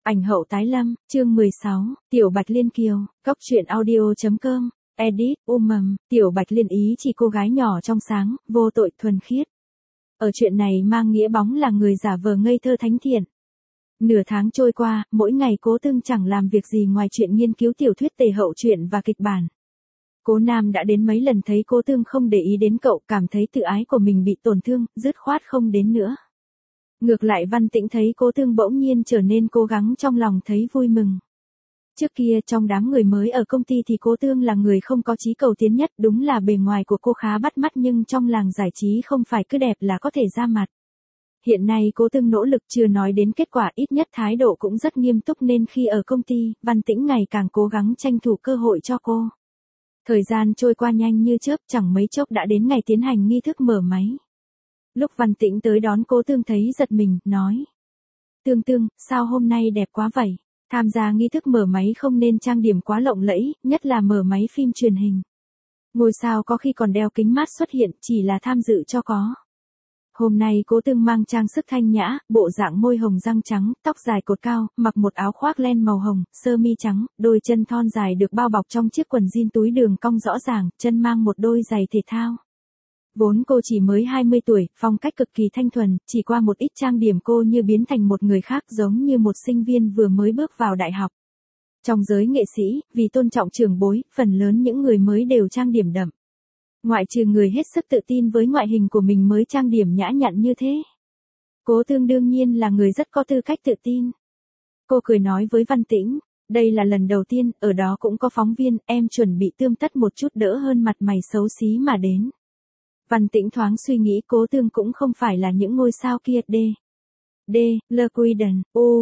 Ảnh hậu tái lâm, chương 16, Tiểu Bạch Liên kiều, Cóc truyện audio.com, edit, Tiểu Bạch Liên ý chỉ cô gái nhỏ trong sáng, vô tội thuần khiết. Ở chuyện này mang nghĩa bóng là người giả vờ ngây thơ thánh thiện. Nửa tháng trôi qua, mỗi ngày Cố Tương chẳng làm việc gì ngoài chuyện nghiên cứu tiểu thuyết tề hậu truyện và kịch bản. Cố Nam đã đến mấy lần thấy Cố Tương không để ý đến cậu, cảm thấy tự ái của mình bị tổn thương, dứt khoát không đến nữa. Ngược lại Văn Tĩnh thấy Cố Tương bỗng nhiên trở nên cố gắng trong lòng thấy vui mừng. Trước kia trong đám người mới ở công ty thì Cố Tương là người không có chí cầu tiến nhất, đúng là bề ngoài của cô khá bắt mắt nhưng trong làng giải trí không phải cứ đẹp là có thể ra mặt. Hiện nay Cố Tương nỗ lực chưa nói đến kết quả, ít nhất thái độ cũng rất nghiêm túc nên khi ở công ty, Văn Tĩnh ngày càng cố gắng tranh thủ cơ hội cho cô. Thời gian trôi qua nhanh như chớp, chẳng mấy chốc đã đến ngày tiến hành nghi thức mở máy. Lúc Văn Tĩnh tới đón Cố Tương thấy giật mình, nói: Tương, sao hôm nay đẹp quá vậy? Tham gia nghi thức mở máy không nên trang điểm quá lộng lẫy, nhất là mở máy phim truyền hình. Ngôi sao có khi còn đeo kính mát xuất hiện, chỉ là tham dự cho có. Hôm nay Cố Tương mang trang sức thanh nhã, bộ dạng môi hồng răng trắng, tóc dài cột cao, mặc một áo khoác len màu hồng, sơ mi trắng, đôi chân thon dài được bao bọc trong chiếc quần jean túi đường cong rõ ràng, chân mang một đôi giày thể thao. Vốn cô chỉ mới 20 tuổi, phong cách cực kỳ thanh thuần, chỉ qua một ít trang điểm cô như biến thành một người khác, giống như một sinh viên vừa mới bước vào đại học. Trong giới nghệ sĩ, vì tôn trọng trưởng bối, phần lớn những người mới đều trang điểm đậm. Ngoại trừ người hết sức tự tin với ngoại hình của mình mới trang điểm nhã nhặn như thế. Cố Tương đương nhiên là người rất có tư cách tự tin. Cô cười nói với Văn Tĩnh: đây là lần đầu tiên, ở đó cũng có phóng viên, em chuẩn bị tươm tất một chút đỡ hơn mặt mày xấu xí mà đến. Văn Tĩnh thoáng suy nghĩ, Cố Tương cũng không phải là những ngôi sao kia. Le Quiden,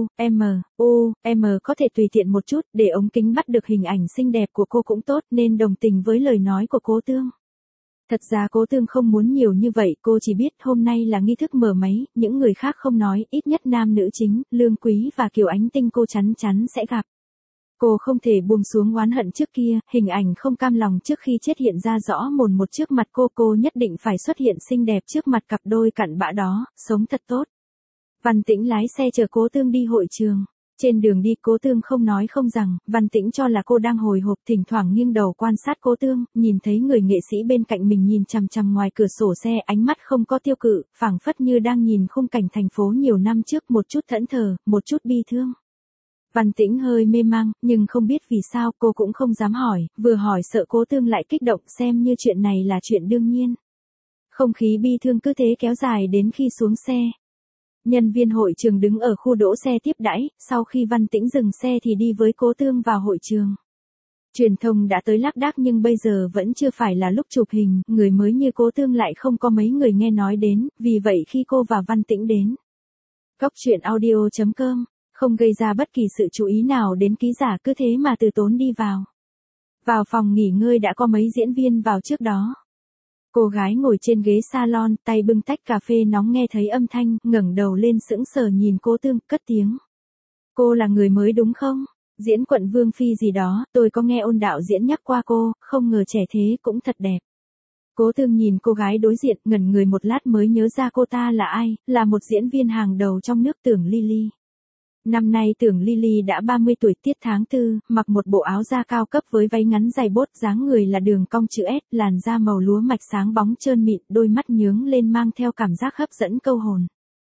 có thể tùy tiện một chút, để ống kính bắt được hình ảnh xinh đẹp của cô cũng tốt, nên đồng tình với lời nói của Cố Tương. Thật ra Cố Tương không muốn nhiều như vậy, cô chỉ biết hôm nay là nghi thức mở máy, những người khác không nói, ít nhất nam nữ chính, Lương Quý và Kiều Ánh Tinh cô chắn sẽ gặp. Cô không thể buông xuống oán hận trước kia, hình ảnh không cam lòng trước khi chết hiện ra rõ mồn một trước mặt cô nhất định phải xuất hiện xinh đẹp trước mặt cặp đôi cặn bã đó, sống thật tốt. Văn Tĩnh lái xe chờ Cố Tương đi hội trường. Trên đường đi Cố Tương không nói không rằng, Văn Tĩnh cho là cô đang hồi hộp, thỉnh thoảng nghiêng đầu quan sát Cố Tương, nhìn thấy người nghệ sĩ bên cạnh mình nhìn chằm chằm ngoài cửa sổ xe, ánh mắt không có tiêu cự, phảng phất như đang nhìn khung cảnh thành phố nhiều năm trước, một chút thẫn thờ, một chút bi thương. Văn Tĩnh hơi mê mang, nhưng không biết vì sao cô cũng không dám hỏi, vừa hỏi sợ Cố Tương lại kích động, xem như chuyện này là chuyện đương nhiên. Không khí bi thương cứ thế kéo dài đến khi xuống xe. Nhân viên hội trường đứng ở khu đỗ xe tiếp đãi, sau khi Văn Tĩnh dừng xe thì đi với Cố Tương vào hội trường. Truyền thông đã tới lác đác nhưng bây giờ vẫn chưa phải là lúc chụp hình, người mới như Cố Tương lại không có mấy người nghe nói đến, vì vậy khi cô và Văn Tĩnh đến Cóc truyện audio.com, không gây ra bất kỳ sự chú ý nào đến ký giả, cứ thế mà từ tốn đi vào. Vào phòng nghỉ ngơi đã có mấy diễn viên vào trước đó. Cô gái ngồi trên ghế salon, tay bưng tách cà phê nóng, nghe thấy âm thanh, ngẩng đầu lên sững sờ nhìn Cố Tương, cất tiếng: cô là người mới đúng không? Diễn quận Vương Phi gì đó, tôi có nghe ôn đạo diễn nhắc qua cô, không ngờ trẻ thế cũng thật đẹp. Cố Tương nhìn cô gái đối diện, ngẩn người một lát mới nhớ ra cô ta là ai, là một diễn viên hàng đầu trong nước, Tưởng Lily. Năm nay Tưởng Lily đã 30 tuổi, tiết tháng 4, mặc một bộ áo da cao cấp với váy ngắn dài bốt, dáng người là đường cong chữ S, làn da màu lúa mạch sáng bóng trơn mịn, đôi mắt nhướng lên mang theo cảm giác hấp dẫn câu hồn.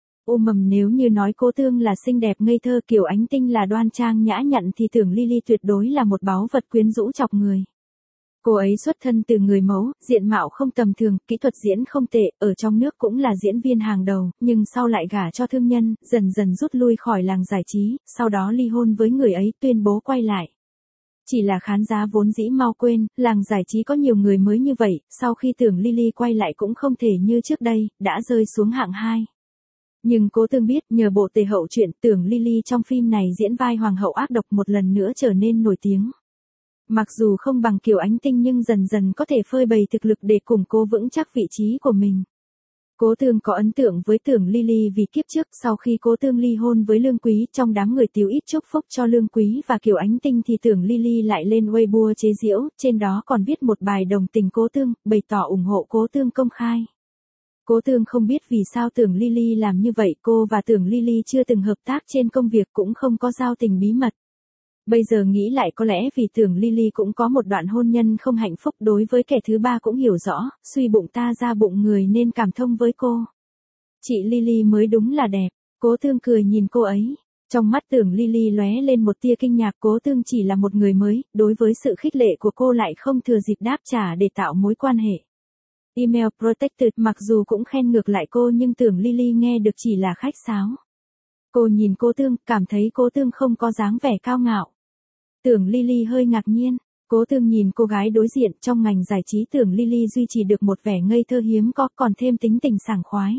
Nếu như nói Cố Tương là xinh đẹp ngây thơ, Kiều Ánh Tinh là đoan trang nhã nhặn thì Tưởng Lily tuyệt đối là một báu vật quyến rũ chọc người. Cô ấy xuất thân từ người mẫu, diện mạo không tầm thường, kỹ thuật diễn không tệ, ở trong nước cũng là diễn viên hàng đầu, nhưng sau lại gả cho thương nhân, dần dần rút lui khỏi làng giải trí, sau đó ly hôn với người ấy, tuyên bố quay lại. Chỉ là khán giả vốn dĩ mau quên, làng giải trí có nhiều người mới như vậy, sau khi Tưởng Lily quay lại cũng không thể như trước đây, đã rơi xuống hạng 2. Nhưng Cố Tương biết, nhờ bộ tề hậu truyện, Tưởng Lily trong phim này diễn vai hoàng hậu ác độc một lần nữa trở nên nổi tiếng. Mặc dù không bằng Kiều Ánh Tinh nhưng dần dần có thể phơi bày thực lực để củng cố vững chắc vị trí của mình. Cố Tương có ấn tượng với Tưởng Lily vì kiếp trước, sau khi Cố Tương ly hôn với Lương Quý, trong đám người tíu ít chúc phúc cho Lương Quý và Kiều Ánh Tinh thì Tưởng Lily lại lên Weibo chế giễu, trên đó còn viết một bài đồng tình Cố Tương, bày tỏ ủng hộ Cố Tương công khai. Cố Tương không biết vì sao Tưởng Ly làm như vậy, cô và Tưởng Ly chưa từng hợp tác trên công việc cũng không có giao tình bí mật. Bây giờ nghĩ lại có lẽ vì Tưởng Ly cũng có một đoạn hôn nhân không hạnh phúc, đối với kẻ thứ ba cũng hiểu rõ, suy bụng ta ra bụng người nên cảm thông với cô. Chị Ly mới đúng là đẹp. Cố Tương cười nhìn cô ấy. Trong mắt Tưởng Ly lóe lên một tia kinh ngạc, Cố Tương chỉ là một người mới, đối với sự khích lệ của cô lại không thừa dịp đáp trả để tạo mối quan hệ. Email Protected mặc dù cũng khen ngược lại cô nhưng Tưởng Ly nghe được chỉ là khách sáo. Cô nhìn Cố Tương, cảm thấy Cố Tương không có dáng vẻ cao ngạo. Tưởng Ly hơi ngạc nhiên. Cố Tương nhìn cô gái đối diện, trong ngành giải trí Tưởng Ly duy trì được một vẻ ngây thơ hiếm có, còn thêm tính tình sảng khoái.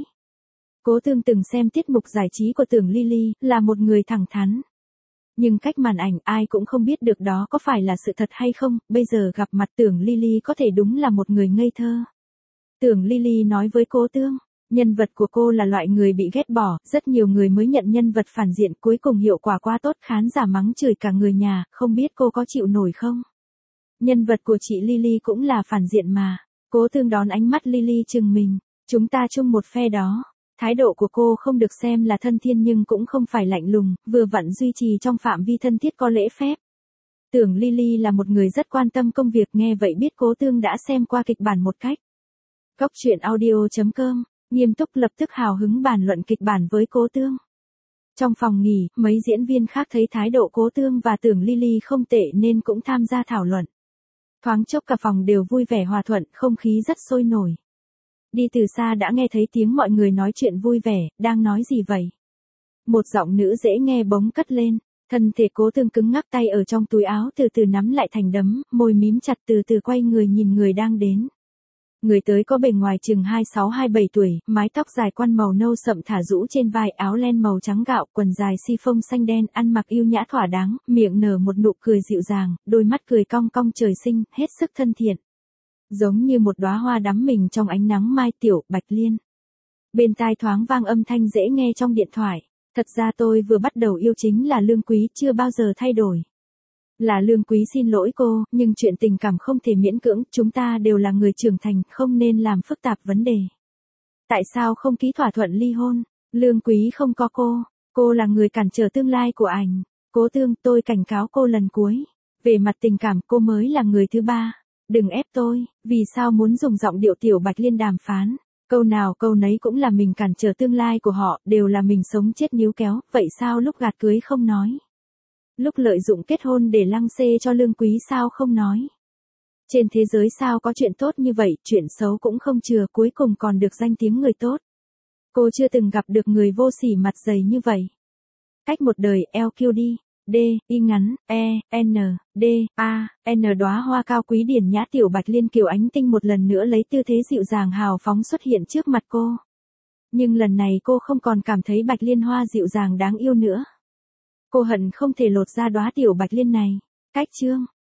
Cố Tương từng xem tiết mục giải trí của Tưởng Ly, là một người thẳng thắn. Nhưng cách màn ảnh ai cũng không biết được đó có phải là sự thật hay không, bây giờ gặp mặt Tưởng Ly có thể đúng là một người ngây thơ. Tưởng Ly nói với Cố Tương, nhân vật của cô là loại người bị ghét bỏ, rất nhiều người mới nhận nhân vật phản diện, cuối cùng hiệu quả quá tốt, khán giả mắng chửi cả người nhà, không biết cô có chịu nổi không? Nhân vật của chị Ly cũng là phản diện mà. Cố Tương đón ánh mắt Ly chừng mình, chúng ta chung một phe đó. Thái độ của cô không được xem là thân thiên nhưng cũng không phải lạnh lùng, vừa vặn duy trì trong phạm vi thân thiết có lễ phép. Tưởng Ly là một người rất quan tâm công việc, nghe vậy biết Cố Tương đã xem qua kịch bản một cách. Góc truyện audio.com, nghiêm túc lập tức hào hứng bàn luận kịch bản với Cố Tương. Trong phòng nghỉ, mấy diễn viên khác thấy thái độ Cố Tương và Tưởng Ly không tệ nên cũng tham gia thảo luận. Thoáng chốc cả phòng đều vui vẻ hòa thuận, không khí rất sôi nổi. Đi từ xa đã nghe thấy tiếng mọi người nói chuyện vui vẻ, đang nói gì vậy? Một giọng nữ dễ nghe bỗng cất lên, thân thể Cố Tương cứng ngắc, tay ở trong túi áo từ từ nắm lại thành đấm, môi mím chặt, từ từ quay người nhìn người đang đến. Người tới có bề ngoài chừng 26-27 tuổi, mái tóc dài quăn màu nâu sậm thả rũ trên vai, áo len màu trắng gạo, quần dài si phông xanh đen, ăn mặc yêu nhã thỏa đáng, miệng nở một nụ cười dịu dàng, đôi mắt cười cong cong trời sinh, hết sức thân thiện. Giống như một đóa hoa đắm mình trong ánh nắng mai, Tiểu Bạch Liên. Bên tai thoáng vang âm thanh dễ nghe trong điện thoại. Thật ra tôi vừa bắt đầu yêu chính là Lương Quý, chưa bao giờ thay đổi. Là Lương Quý xin lỗi cô, nhưng chuyện tình cảm không thể miễn cưỡng, chúng ta đều là người trưởng thành, không nên làm phức tạp vấn đề. Tại sao không ký thỏa thuận ly hôn? Lương Quý không có cô là người cản trở tương lai của anh. Cố Tương, tôi cảnh cáo cô lần cuối. Về mặt tình cảm cô mới là người thứ ba. Đừng ép tôi, vì sao muốn dùng giọng điệu Tiểu Bạch Liên đàm phán? Câu nào câu nấy cũng là mình cản trở tương lai của họ, đều là mình sống chết níu kéo, vậy sao lúc gạt cưới không nói? Lúc lợi dụng kết hôn để lăng xê cho Lương Quý sao không nói? Trên thế giới sao có chuyện tốt như vậy, chuyện xấu cũng không chừa, cuối cùng còn được danh tiếng người tốt. Cô chưa từng gặp được người vô sỉ mặt dày như vậy. Cách một đời, LQD, D, Y ngắn, E, N, D, A, N đóa hoa cao quý điển nhã Tiểu Bạch Liên Kiều Ánh Tinh một lần nữa lấy tư thế dịu dàng hào phóng xuất hiện trước mặt cô. Nhưng lần này cô không còn cảm thấy Bạch Liên hoa dịu dàng đáng yêu nữa. Cô hận không thể lột ra đóa Tiểu Bạch Liên này. Cách chương.